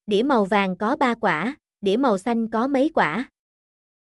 Đĩa màu vàng có 3 quả, đĩa màu xanh có mấy quả?